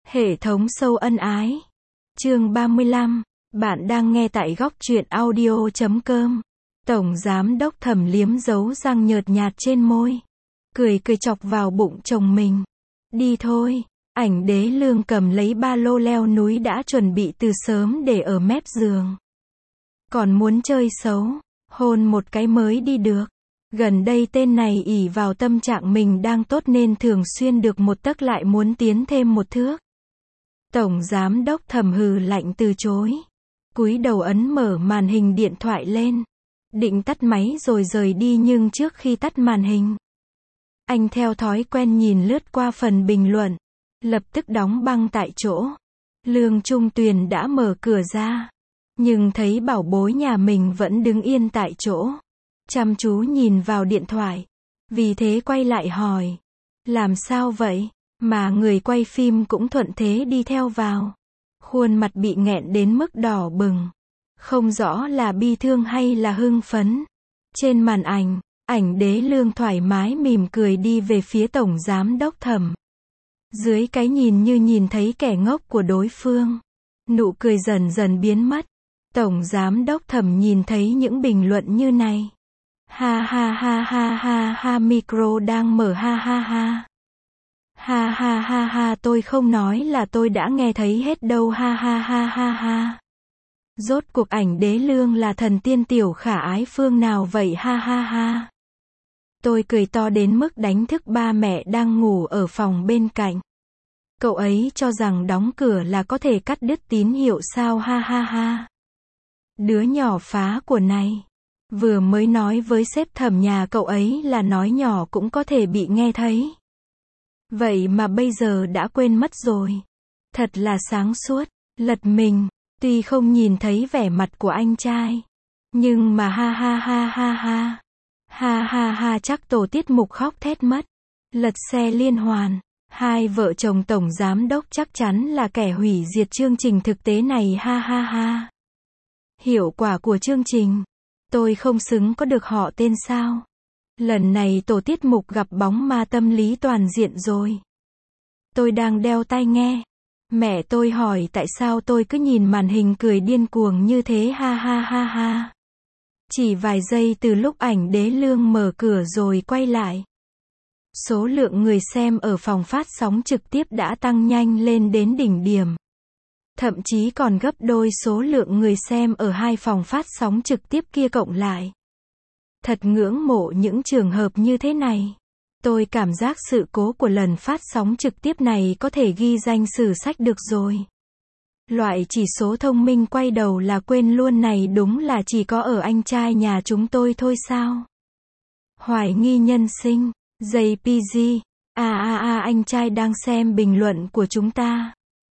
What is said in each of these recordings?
Hệ thống sâu ân ái. Chương 35. Bạn đang nghe tại góc truyện audio.com. Tổng giám đốc Thẩm liếm dấu răng nhợt nhạt trên môi. Cười chọc vào bụng chồng mình. Đi thôi. Ảnh Đế Lương cầm lấy ba lô leo núi đã chuẩn bị từ sớm để ở mép giường. Còn muốn chơi xấu, hôn một cái mới đi được. Gần đây tên này ỷ vào tâm trạng mình đang tốt nên thường xuyên được một tấc lại muốn tiến thêm một thước. Tổng giám đốc Thẩm hừ lạnh từ chối. Cúi đầu ấn mở màn hình điện thoại lên. Định tắt máy rồi rời đi nhưng trước khi tắt màn hình, anh theo thói quen nhìn lướt qua phần bình luận. Lập tức đóng băng tại chỗ. Lương Trung Tuyền đã mở cửa ra. Nhưng thấy bảo bối nhà mình vẫn đứng yên tại chỗ. Chăm chú nhìn vào điện thoại. Vì thế quay lại hỏi. Làm sao vậy? Mà người quay phim cũng thuận thế đi theo vào. Khuôn mặt bị nghẹn đến mức đỏ bừng. Không rõ là bi thương hay là hưng phấn. Trên màn ảnh, Ảnh Đế Lương thoải mái mỉm cười đi về phía Tổng giám đốc Thẩm. Dưới cái nhìn như nhìn thấy kẻ ngốc của đối phương. Nụ cười dần dần biến mất. Tổng giám đốc Thẩm nhìn thấy những bình luận như này. Ha ha ha ha ha ha, micro đang mở, ha ha ha. Ha ha ha ha, tôi không nói là tôi đã nghe thấy hết đâu, ha ha ha ha ha. Rốt cuộc Ảnh Đế Lương là thần tiên tiểu khả ái phương nào vậy, ha ha ha. Tôi cười to đến mức đánh thức ba mẹ đang ngủ ở phòng bên cạnh. Cậu ấy cho rằng đóng cửa là có thể cắt đứt tín hiệu sao, ha ha ha. Đứa nhỏ phá của này. Vừa mới nói với sếp Thẩm nhà cậu ấy là nói nhỏ cũng có thể bị nghe thấy. Vậy mà bây giờ đã quên mất rồi. Thật là sáng suốt. Lật mình. Tuy không nhìn thấy vẻ mặt của anh trai. Nhưng mà ha ha ha ha ha. Ha ha ha, chắc tổ tiết mục khóc thét mất. Lật xe liên hoàn. Hai vợ chồng tổng giám đốc chắc chắn là kẻ hủy diệt chương trình thực tế này, ha ha ha. Hiệu quả của chương trình. Tôi không xứng có được họ tên sao. Lần này tổ tiết mục gặp bóng ma tâm lý toàn diện rồi. Tôi đang đeo tai nghe. Mẹ tôi hỏi tại sao tôi cứ nhìn màn hình cười điên cuồng như thế, ha ha ha ha. Chỉ vài giây từ lúc Ảnh Đế Lương mở cửa rồi quay lại. Số lượng người xem ở phòng phát sóng trực tiếp đã tăng nhanh lên đến đỉnh điểm. Thậm chí còn gấp đôi số lượng người xem ở hai phòng phát sóng trực tiếp kia cộng lại. Thật ngưỡng mộ những trường hợp như thế này. Tôi cảm giác sự cố của lần phát sóng trực tiếp này có thể ghi danh sử sách được rồi. Loại chỉ số thông minh quay đầu là quên luôn này đúng là chỉ có ở anh trai nhà chúng tôi thôi sao? Hoài nghi nhân sinh. JPG. Anh trai đang xem bình luận của chúng ta.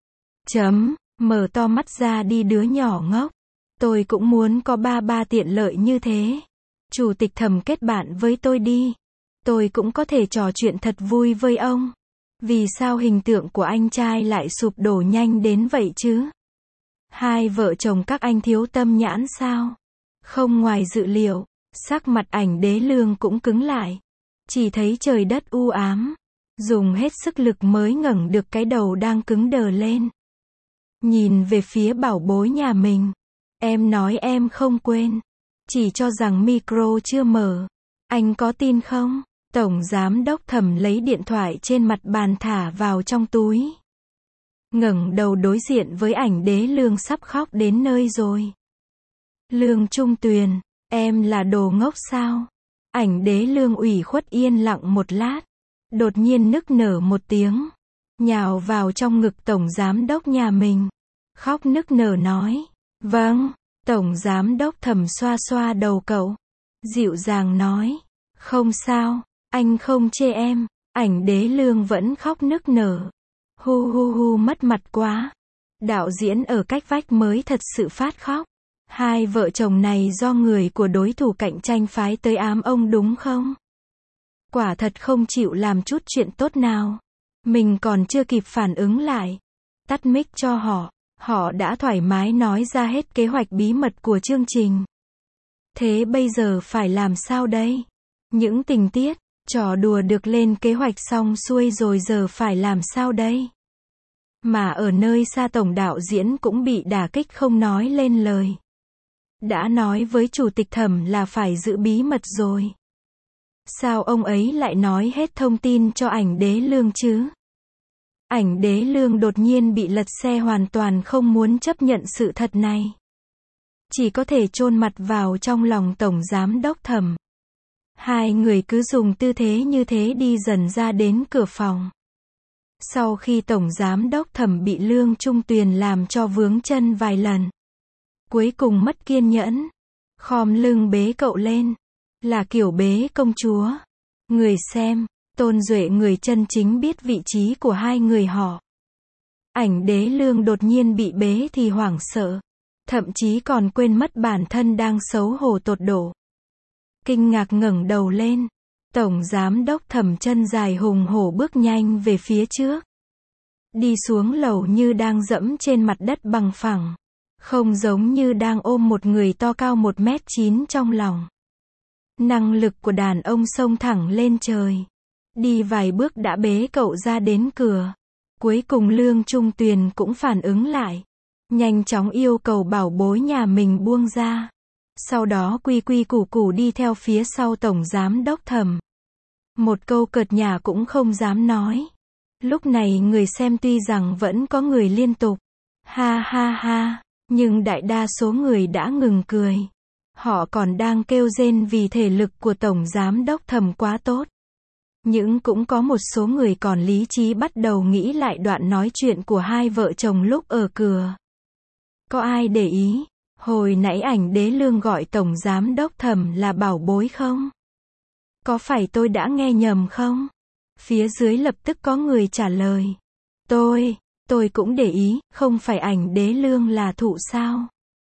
Mở to mắt ra đi đứa nhỏ ngốc. Tôi cũng muốn có ba tiện lợi như thế. Chủ tịch Thẩm kết bạn với tôi đi. Tôi cũng có thể trò chuyện thật vui với ông. Vì sao hình tượng của anh trai lại sụp đổ nhanh đến vậy chứ? Hai vợ chồng các anh thiếu tâm nhãn sao? Không ngoài dự liệu, sắc mặt Ảnh Đế Lương cũng cứng lại. Chỉ thấy trời đất u ám. Dùng hết sức lực mới ngẩng được cái đầu đang cứng đờ lên. Nhìn về phía bảo bối nhà mình. Em nói em không quên. Chỉ cho rằng micro chưa mở. Anh có tin không? Tổng giám đốc Thẩm lấy điện thoại trên mặt bàn thả vào trong túi. Ngẩng đầu đối diện với Ảnh Đế Lương sắp khóc đến nơi rồi. Lương Trung Tuyền, em là đồ ngốc sao? Ảnh Đế Lương ủy khuất yên lặng một lát. Đột nhiên nức nở một tiếng. Nhào vào trong ngực tổng giám đốc nhà mình. Khóc nức nở nói. Vâng. Tổng giám đốc Thẩm xoa xoa đầu cậu. Dịu dàng nói. Không sao. Anh không chê em. Ảnh Đế Lương vẫn khóc nức nở. Hu hu hu, mất mặt quá. Đạo diễn ở cách vách mới thật sự phát khóc. Hai vợ chồng này do người của đối thủ cạnh tranh phái tới ám ông đúng không? Quả thật không chịu làm chút chuyện tốt nào. Mình còn chưa kịp phản ứng lại. Tắt mic cho họ. Họ đã thoải mái nói ra hết kế hoạch bí mật của chương trình. Thế bây giờ phải làm sao đây? Những tình tiết, trò đùa được lên kế hoạch xong xuôi rồi giờ phải làm sao đây? Mà ở nơi xa tổng đạo diễn cũng bị đả kích không nói lên lời. Đã nói với chủ tịch Thẩm là phải giữ bí mật rồi. Sao ông ấy lại nói hết thông tin cho ảnh đế lương chứ? Ảnh đế lương đột nhiên bị lật xe hoàn toàn không muốn chấp nhận sự thật này. Chỉ có thể chôn mặt vào trong lòng tổng giám đốc Thẩm. Hai người cứ dùng tư thế như thế đi dần ra đến cửa phòng. Sau khi tổng giám đốc Thẩm bị Lương Trung Tuyền làm cho vướng chân vài lần. Cuối cùng mất kiên nhẫn. Khom lưng bế cậu lên. Là kiểu bế công chúa. Người xem, Tôn Duệ người chân chính biết vị trí của hai người họ. Ảnh đế Lương đột nhiên bị bế thì hoảng sợ. Thậm chí còn quên mất bản thân đang xấu hổ tột độ. Kinh ngạc ngẩng đầu lên. Tổng giám đốc Thẩm chân dài hùng hổ bước nhanh về phía trước. Đi xuống lầu như đang dẫm trên mặt đất bằng phẳng. Không giống như đang ôm một người to cao 1m9 trong lòng. Năng lực của đàn ông xông thẳng lên trời. Đi vài bước đã bế cậu ra đến cửa. Cuối cùng Lương Trung Tuyền cũng phản ứng lại. Nhanh chóng yêu cầu bảo bối nhà mình buông ra. Sau đó quy quy củ củ đi theo phía sau tổng giám đốc Thẩm. Một câu cợt nhả cũng không dám nói. Lúc này người xem tuy rằng vẫn có người liên tục. Ha ha ha. Nhưng đại đa số người đã ngừng cười. Họ còn đang kêu rên vì thể lực của tổng giám đốc Thẩm quá tốt. Nhưng cũng có một số người còn lý trí bắt đầu nghĩ lại đoạn nói chuyện của hai vợ chồng lúc ở cửa. Có ai để ý, hồi nãy ảnh đế Lương gọi tổng giám đốc Thẩm là bảo bối không? Có phải tôi đã nghe nhầm không? Phía dưới lập tức có người trả lời. Tôi cũng để ý, không phải ảnh đế Lương là thụ sao?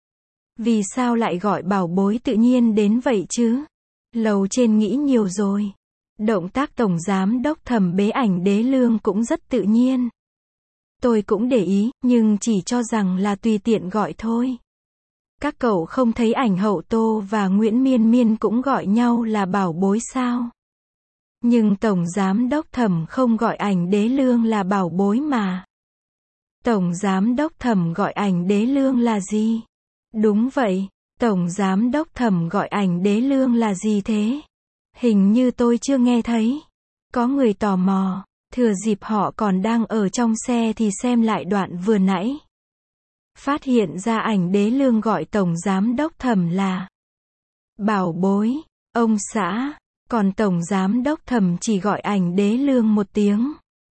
Vì sao lại gọi bảo bối tự nhiên đến vậy chứ? Lầu trên nghĩ nhiều rồi. Động tác tổng giám đốc Thẩm bế ảnh đế Lương cũng rất tự nhiên. Tôi cũng để ý, nhưng chỉ cho rằng là tùy tiện gọi thôi. Các cậu không thấy ảnh Hậu Tô và Nguyễn Miên Miên cũng gọi nhau là bảo bối sao? Nhưng tổng giám đốc Thẩm không gọi ảnh đế Lương là bảo bối mà. Tổng giám đốc Thẩm gọi ảnh đế Lương là gì? Đúng vậy, tổng giám đốc Thẩm gọi ảnh đế Lương là gì thế? Hình như tôi chưa nghe thấy. Có người tò mò, thừa dịp họ còn đang ở trong xe thì xem lại đoạn vừa nãy. Phát hiện ra ảnh đế Lương gọi tổng giám đốc Thẩm là bảo bối, ông xã, còn tổng giám đốc Thẩm chỉ gọi ảnh đế Lương một tiếng.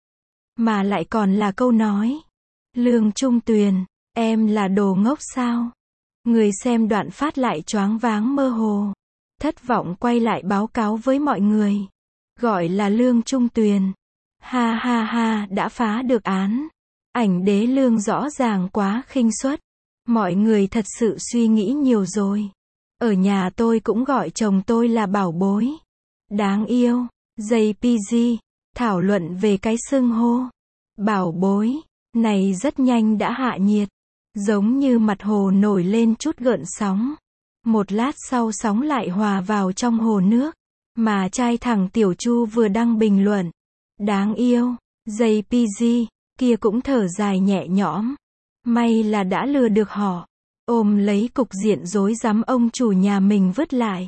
Mà lại còn là câu nói. Lương Trung Tuyền, em là đồ ngốc sao? Người xem đoạn phát lại choáng váng mơ hồ. Thất vọng quay lại báo cáo với mọi người. Gọi là Lương Trung Tuyền. Ha ha ha, đã phá được án. Ảnh đế Lương rõ ràng quá khinh suất. Mọi người thật sự suy nghĩ nhiều rồi. Ở nhà tôi cũng gọi chồng tôi là bảo bối. Đáng yêu. JPG, thảo luận về cái xưng hô. Bảo bối, này rất nhanh đã hạ nhiệt. Giống như mặt hồ nổi lên chút gợn sóng. Một lát sau sóng lại hòa vào trong hồ nước. Mà trai thẳng Tiểu Chu vừa đăng bình luận. Đáng yêu. JPG, kia cũng thở dài nhẹ nhõm. May là đã lừa được họ. Ôm lấy cục diện rối rắm ông chủ nhà mình vứt lại.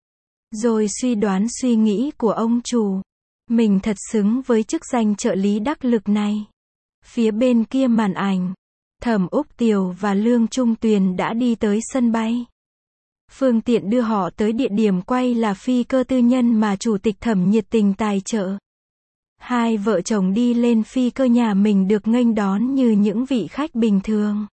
Rồi suy đoán suy nghĩ của ông chủ. Mình thật xứng với chức danh trợ lý đắc lực này. Phía bên kia màn ảnh, Thẩm Úc Tiều và Lương Trung Tuyền đã đi tới sân bay. Phương tiện đưa họ tới địa điểm quay là phi cơ tư nhân mà chủ tịch Thẩm nhiệt tình tài trợ. Hai vợ chồng đi lên phi cơ nhà mình được nghênh đón như những vị khách bình thường.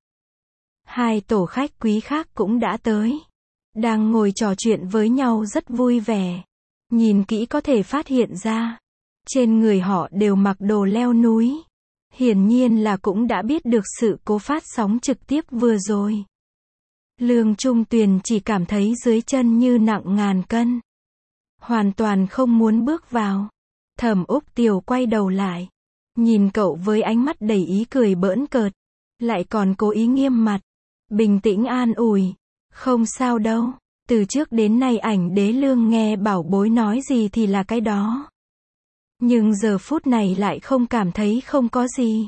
Hai tổ khách quý khác cũng đã tới. Đang ngồi trò chuyện với nhau rất vui vẻ. Nhìn kỹ có thể phát hiện ra. Trên người họ đều mặc đồ leo núi. Hiển nhiên là cũng đã biết được sự cố phát sóng trực tiếp vừa rồi. Lương Trung Tuyền chỉ cảm thấy dưới chân như nặng ngàn cân. Hoàn toàn không muốn bước vào. Thẩm Úc Tiều quay đầu lại. Nhìn cậu với ánh mắt đầy ý cười bỡn cợt. Lại còn cố ý nghiêm mặt. Bình tĩnh an ủi. Không sao đâu. Từ trước đến nay ảnh đế Lương nghe bảo bối nói gì thì là cái đó. Nhưng giờ phút này lại không cảm thấy không có gì.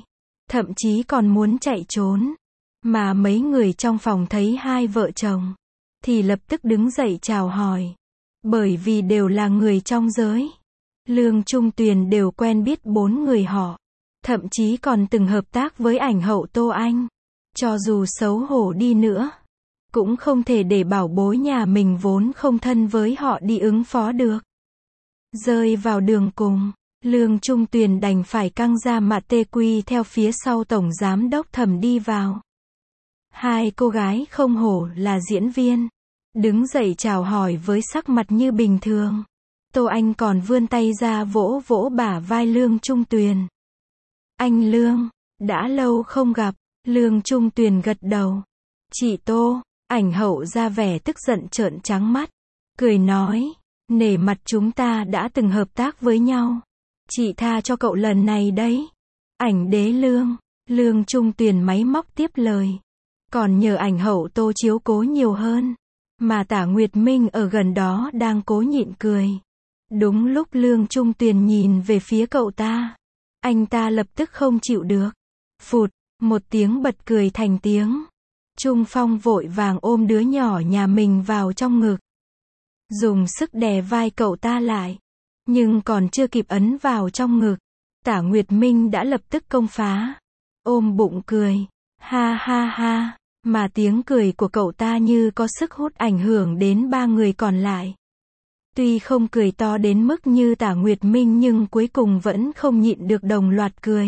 thậm chí còn muốn chạy trốn. Mà mấy người trong phòng thấy hai vợ chồng, thì lập tức đứng dậy chào hỏi. Bởi vì đều là người trong giới Lương Trung Tuyền, đều quen biết bốn người họ. Thậm chí còn từng hợp tác với ảnh hậu Tô Anh. Cho dù xấu hổ đi nữa, cũng không thể để bảo bối nhà mình vốn không thân với họ đi ứng phó được. Rơi vào đường cùng, Lương Trung Tuyền đành phải căng ra mà tê quy theo phía sau tổng giám đốc Thẩm đi vào. Hai cô gái không hổ là diễn viên, đứng dậy chào hỏi với sắc mặt như bình thường. Tô Anh còn vươn tay ra vỗ vỗ bả vai Lương Trung Tuyền. Anh Lương, đã lâu không gặp. Lương Trung Tuyền gật đầu. Chị Tô, ảnh hậu ra vẻ tức giận trợn trắng mắt, cười nói, nể mặt chúng ta đã từng hợp tác với nhau, chị tha cho cậu lần này đấy. Ảnh đế Lương, Lương Trung Tuyền máy móc tiếp lời. Còn nhờ ảnh hậu Tô chiếu cố nhiều hơn. Mà Tả Nguyệt Minh ở gần đó đang cố nhịn cười. Đúng lúc Lương Trung Tuyền nhìn về phía cậu ta, anh ta lập tức không chịu được. Phụt, một tiếng bật cười thành tiếng. Trung Phong vội vàng ôm đứa nhỏ nhà mình vào trong ngực, dùng sức đè vai cậu ta lại. Nhưng còn chưa kịp ấn vào trong ngực, Tả Nguyệt Minh đã lập tức công phá. Ôm bụng cười. Ha ha ha. Mà tiếng cười của cậu ta như có sức hút ảnh hưởng đến ba người còn lại. Tuy không cười to đến mức như Tả Nguyệt Minh nhưng cuối cùng vẫn không nhịn được đồng loạt cười.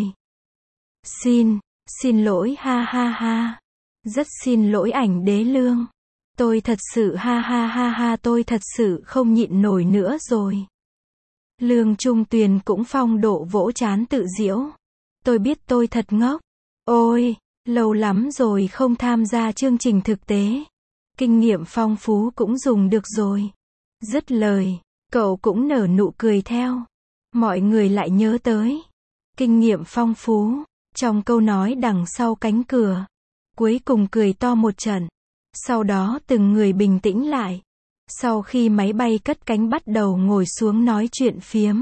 Xin lỗi ha ha ha. Rất xin lỗi ảnh đế Lương. Tôi thật sự ha ha ha ha, tôi thật sự không nhịn nổi nữa rồi. Lương Trung Tuyền cũng phong độ vỗ trán tự giễu. Tôi biết tôi thật ngốc. Ôi, lâu lắm rồi không tham gia chương trình thực tế. Kinh nghiệm phong phú cũng dùng được rồi. Dứt lời, cậu cũng nở nụ cười theo. Mọi người lại nhớ tới kinh nghiệm phong phú trong câu nói đằng sau cánh cửa. Cuối cùng cười to một trận. Sau đó từng người bình tĩnh lại. Sau khi máy bay cất cánh bắt đầu ngồi xuống nói chuyện phiếm.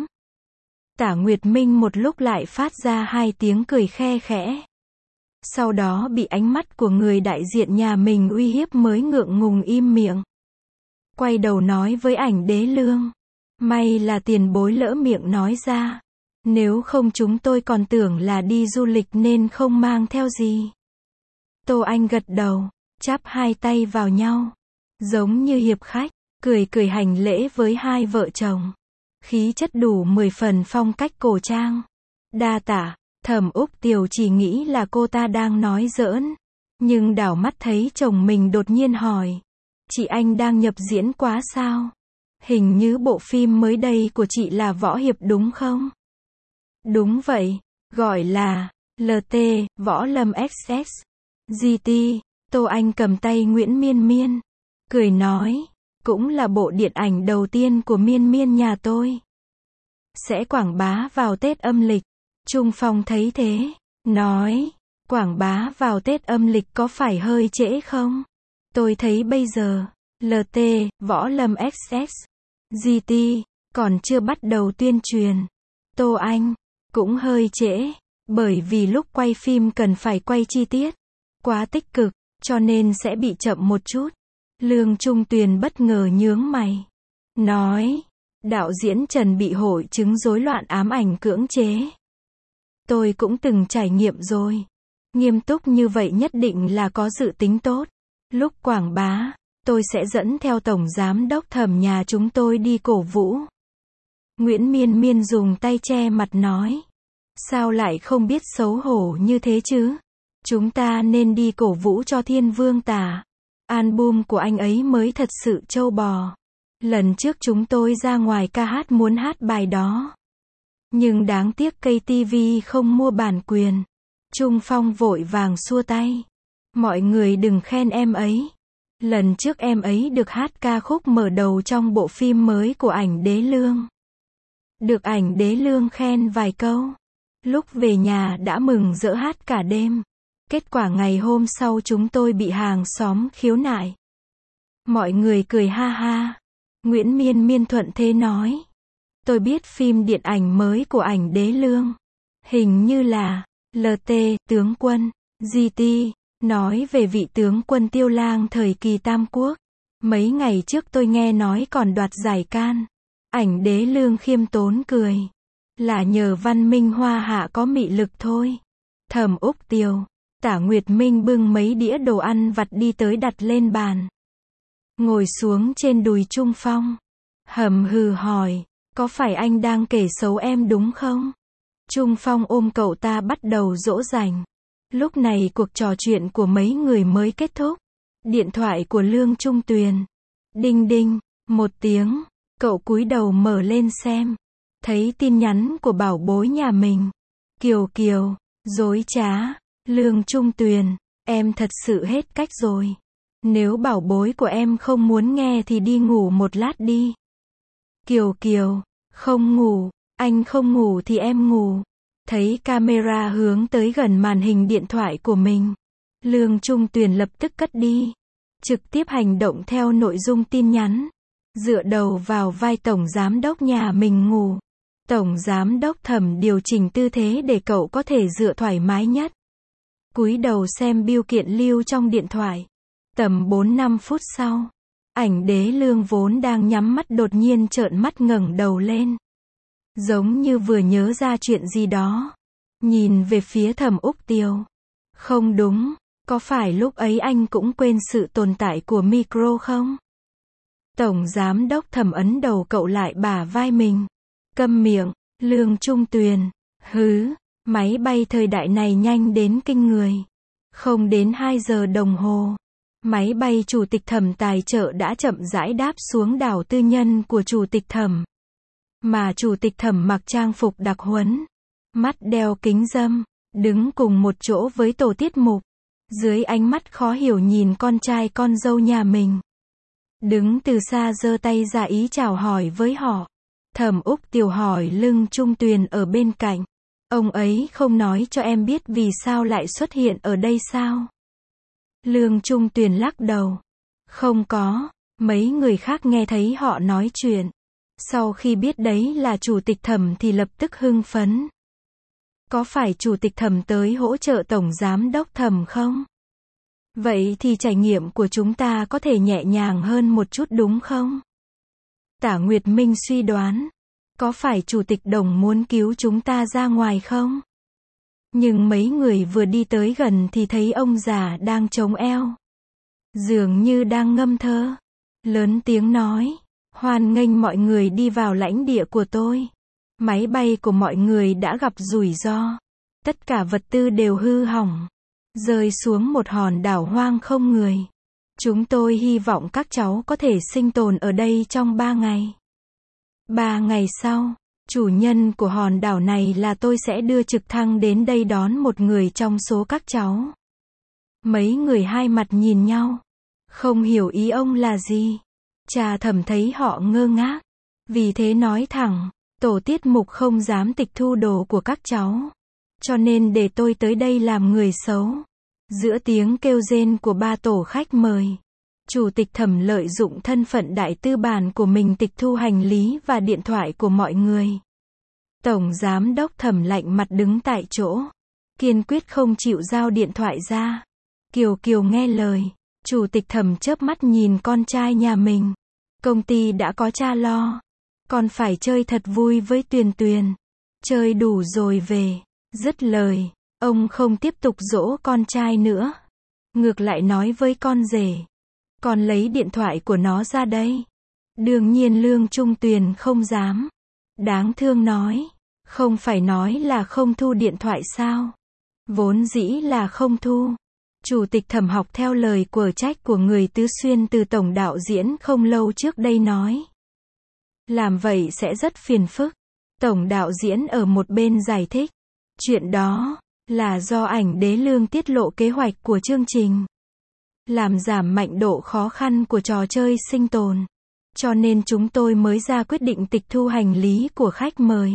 Tả Nguyệt Minh một lúc lại phát ra hai tiếng cười khe khẽ. Sau đó bị ánh mắt của người đại diện nhà mình uy hiếp mới ngượng ngùng im miệng. Quay đầu nói với ảnh đế Lương. May là tiền bối lỡ miệng nói ra. Nếu không chúng tôi còn tưởng là đi du lịch nên không mang theo gì. Tô Anh gật đầu, chắp hai tay vào nhau, giống như hiệp khách, cười cười hành lễ với hai vợ chồng. Khí chất đủ 10 phần phong cách cổ trang. Đa tạ. Thẩm Úc Tiều chỉ nghĩ là cô ta đang nói giỡn, nhưng đảo mắt thấy chồng mình đột nhiên hỏi. Chị anh đang nhập diễn quá sao? Hình như bộ phim mới đây của chị là võ hiệp đúng không? Đúng vậy, gọi là LT, Võ Lâm XX. GT, Tô Anh cầm tay Nguyễn Miên Miên, cười nói, cũng là bộ điện ảnh đầu tiên của Miên Miên nhà tôi. Sẽ quảng bá vào Tết âm lịch. Trung Phong thấy thế, nói, quảng bá vào Tết âm lịch có phải hơi trễ không? Tôi thấy bây giờ, LT, Võ Lâm XX, GT, còn chưa bắt đầu tuyên truyền. Tô Anh, cũng hơi trễ, bởi vì lúc quay phim cần phải quay chi tiết, quá tích cực, cho nên sẽ bị chậm một chút. Lương Trung Tuyền bất ngờ nhướng mày, nói, đạo diễn Trần bị hội chứng rối loạn ám ảnh cưỡng chế. Tôi cũng từng trải nghiệm rồi. Nghiêm túc như vậy nhất định là có dự tính tốt. Lúc quảng bá, tôi sẽ dẫn theo tổng giám đốc Thẩm nhà chúng tôi đi cổ vũ. Nguyễn Miên Miên dùng tay che mặt nói. Sao lại không biết xấu hổ như thế chứ? Chúng ta nên đi cổ vũ cho Thiên Vương Tả. Album của anh ấy mới thật sự trâu bò. Lần trước chúng tôi ra ngoài ca hát muốn hát bài đó. Nhưng đáng tiếc KTV không mua bản quyền. Trung Phong vội vàng xua tay. Mọi người đừng khen em ấy. Lần trước em ấy được hát ca khúc mở đầu trong bộ phim mới của ảnh đế Lương. Được ảnh đế Lương khen vài câu. Lúc về nhà đã mừng rỡ hát cả đêm. Kết quả ngày hôm sau chúng tôi bị hàng xóm khiếu nại. Mọi người cười ha ha. Nguyễn Miên Miên thuận thế nói. Tôi biết phim điện ảnh mới của ảnh đế Lương. Hình như là LT, tướng quân, GT, nói về vị tướng quân Tiêu Lang thời kỳ Tam Quốc. Mấy ngày trước tôi nghe nói còn đoạt giải can. Ảnh Đế Lương khiêm tốn cười. Là nhờ văn minh hoa hạ có mị lực thôi. Thẩm Úc Tiều, Tả Nguyệt Minh bưng mấy đĩa đồ ăn vặt đi tới đặt lên bàn. Ngồi xuống trên đùi Trung Phong. Hầm hừ hỏi, có phải anh đang kể xấu em đúng không? Trung Phong ôm cậu ta bắt đầu dỗ dành. Lúc này cuộc trò chuyện của mấy người mới kết thúc. Điện thoại của Lương Trung Tuyền. Đinh đinh, một tiếng, cậu cúi đầu mở lên xem. Thấy tin nhắn của bảo bối nhà mình. Kiều Kiều, dối trá, Lương Trung Tuyền, em thật sự hết cách rồi. Nếu bảo bối của em không muốn nghe thì đi ngủ một lát đi. Kiều Kiều, không ngủ, anh không ngủ thì em ngủ. Thấy camera hướng tới gần màn hình điện thoại của mình. Lương Trung Tuyền lập tức cất đi. Trực tiếp hành động theo nội dung tin nhắn. Dựa đầu vào vai tổng giám đốc nhà mình ngủ. Tổng giám đốc Thẩm điều chỉnh tư thế để cậu có thể dựa thoải mái nhất. Cúi đầu xem bưu kiện lưu trong điện thoại. Tầm 4-5 phút sau, Ảnh Đế Lương vốn đang nhắm mắt đột nhiên trợn mắt ngẩng đầu lên. Giống như vừa nhớ ra chuyện gì đó. Nhìn về phía Thẩm Úc Tiều. Không đúng, có phải lúc ấy anh cũng quên sự tồn tại của micro không? Tổng giám đốc Thẩm ấn đầu cậu lại bả vai mình. Câm miệng, Lương Trung Tuyền. Hứ, máy bay thời đại này nhanh đến kinh người. Không đến 2 giờ đồng hồ. Máy bay chủ tịch Thẩm tài trợ đã chậm rãi đáp xuống đảo tư nhân của chủ tịch Thẩm. Mà chủ tịch Thẩm mặc trang phục đặc huấn. Mắt đeo kính râm. Đứng cùng một chỗ với tổ tiết mục. Dưới ánh mắt khó hiểu nhìn con trai con dâu nhà mình. Đứng từ xa giơ tay ra ý chào hỏi với họ. Thẩm Úc Tiều hỏi Lương Trung Tuyền ở bên cạnh. Ông ấy không nói cho em biết vì sao lại xuất hiện ở đây sao? Lương Trung Tuyền lắc đầu. Không có, mấy người khác nghe thấy họ nói chuyện. Sau khi biết đấy là chủ tịch Thẩm thì lập tức hưng phấn. Có phải chủ tịch Thẩm tới hỗ trợ tổng giám đốc Thẩm không? Vậy thì trải nghiệm của chúng ta có thể nhẹ nhàng hơn một chút đúng không? Tả Nguyệt Minh suy đoán. Có phải chủ tịch Đồng muốn cứu chúng ta ra ngoài không? Nhưng mấy người vừa đi tới gần thì thấy ông già đang chống eo. Dường như đang ngâm thơ. Lớn tiếng nói. Hoan nghênh mọi người đi vào lãnh địa của tôi. Máy bay của mọi người đã gặp rủi ro. Tất cả vật tư đều hư hỏng. Rơi xuống một hòn đảo hoang không người. Chúng tôi hy vọng các cháu có thể sinh tồn ở đây trong 3 ngày. 3 ngày sau, chủ nhân của hòn đảo này là tôi sẽ đưa trực thăng đến đây đón một người trong số các cháu. Mấy người hai mặt nhìn nhau. Không hiểu ý ông là gì. Cha Thẩm thấy họ ngơ ngác. Vì thế nói thẳng, tổ tiết mục không dám tịch thu đồ của các cháu. Cho nên để tôi tới đây làm người xấu. Giữa tiếng kêu rên của 3 tổ khách mời. Chủ tịch Thẩm lợi dụng thân phận đại tư bản của mình tịch thu hành lý và điện thoại của mọi người. Tổng giám đốc Thẩm lạnh mặt đứng tại chỗ. Kiên quyết không chịu giao điện thoại ra. Kiều Kiều nghe lời. Chủ tịch Thẩm chớp mắt nhìn con trai nhà mình. Công ty đã có cha lo. Con phải chơi thật vui với Tuyền Tuyền. Chơi đủ rồi về. Dứt lời. Ông không tiếp tục dỗ con trai nữa. Ngược lại nói với con rể. Con lấy điện thoại của nó ra đây. Đương nhiên Lương Trung Tuyền không dám. Đáng thương nói. Không phải nói là không thu điện thoại sao? Vốn dĩ là không thu. Chủ tịch Thẩm học theo lời của trách của người Tứ Xuyên từ tổng đạo diễn không lâu trước đây nói. Làm vậy sẽ rất phiền phức. Tổng đạo diễn ở một bên giải thích. Chuyện đó là do Ảnh Đế Lương tiết lộ kế hoạch của chương trình. Làm giảm mạnh độ khó khăn của trò chơi sinh tồn. Cho nên chúng tôi mới ra quyết định tịch thu hành lý của khách mời.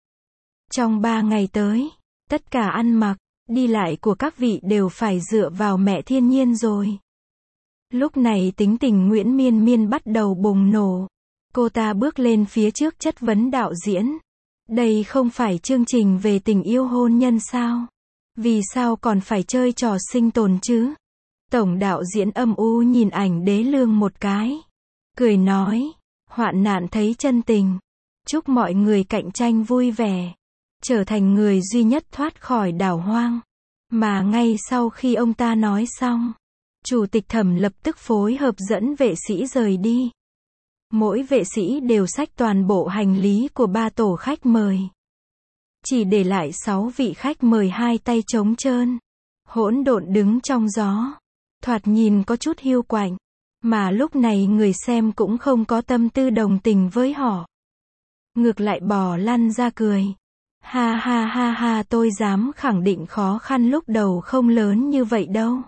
Trong 3 ngày tới, tất cả ăn mặc, đi lại của các vị đều phải dựa vào mẹ thiên nhiên rồi. Lúc này tính tình Nguyễn Miên Miên bắt đầu bùng nổ. Cô ta bước lên phía trước chất vấn đạo diễn. Đây không phải chương trình về tình yêu hôn nhân sao? Vì sao còn phải chơi trò sinh tồn chứ? Tổng đạo diễn âm u nhìn ảnh đế lương một cái. Cười nói, hoạn nạn thấy chân tình. Chúc mọi người cạnh tranh vui vẻ. Trở thành người duy nhất thoát khỏi đảo hoang. Mà ngay sau khi ông ta nói xong, Chủ tịch Thẩm lập tức phối hợp dẫn vệ sĩ rời đi. Mỗi vệ sĩ đều xách toàn bộ hành lý của 3 tổ khách mời. Chỉ để lại 6 vị khách mời hai tay trống trơn. Hỗn độn đứng trong gió. Thoạt nhìn có chút hiu quạnh. Mà lúc này người xem cũng không có tâm tư đồng tình với họ. Ngược lại bò lăn ra cười. Ha ha ha ha, tôi dám khẳng định khó khăn lúc đầu không lớn như vậy đâu.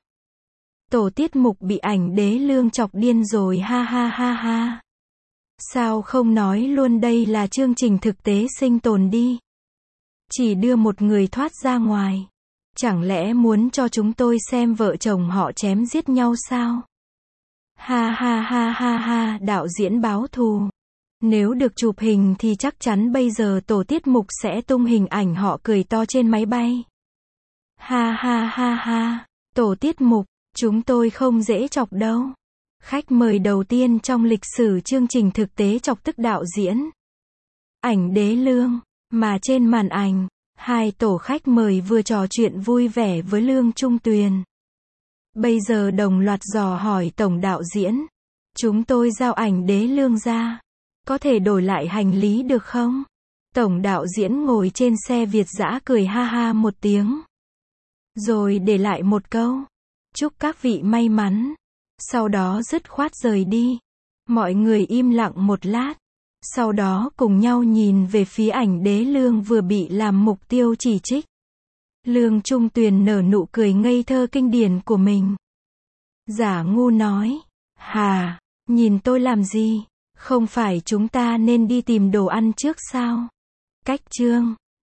Tổ tiết mục bị ảnh đế lương chọc điên rồi, ha ha ha ha. Sao không nói luôn đây là chương trình thực tế sinh tồn đi. Chỉ đưa một người thoát ra ngoài. Chẳng lẽ muốn cho chúng tôi xem vợ chồng họ chém giết nhau sao? Ha ha ha ha ha, đạo diễn báo thù. Nếu được chụp hình thì chắc chắn bây giờ tổ tiết mục sẽ tung hình ảnh họ cười to trên máy bay. Ha ha ha ha, tổ tiết mục, chúng tôi không dễ chọc đâu. Khách mời đầu tiên trong lịch sử chương trình thực tế chọc tức đạo diễn. Ảnh đế lương, mà trên màn ảnh, hai tổ khách mời vừa trò chuyện vui vẻ với Lương Trung Tuyền. Bây giờ đồng loạt dò hỏi tổng đạo diễn. Chúng tôi giao ảnh đế lương ra. Có thể đổi lại hành lý được không? Tổng đạo diễn ngồi trên xe Việt dã cười ha ha một tiếng. Rồi để lại một câu. Chúc các vị may mắn. Sau đó dứt khoát rời đi. Mọi người im lặng một lát. Sau đó cùng nhau nhìn về phía ảnh đế lương vừa bị làm mục tiêu chỉ trích. Lương Trung Tuyền nở nụ cười ngây thơ kinh điển của mình. Giả ngu nói. Hà, nhìn tôi làm gì? Không phải chúng ta nên đi tìm đồ ăn trước sao? Cách chương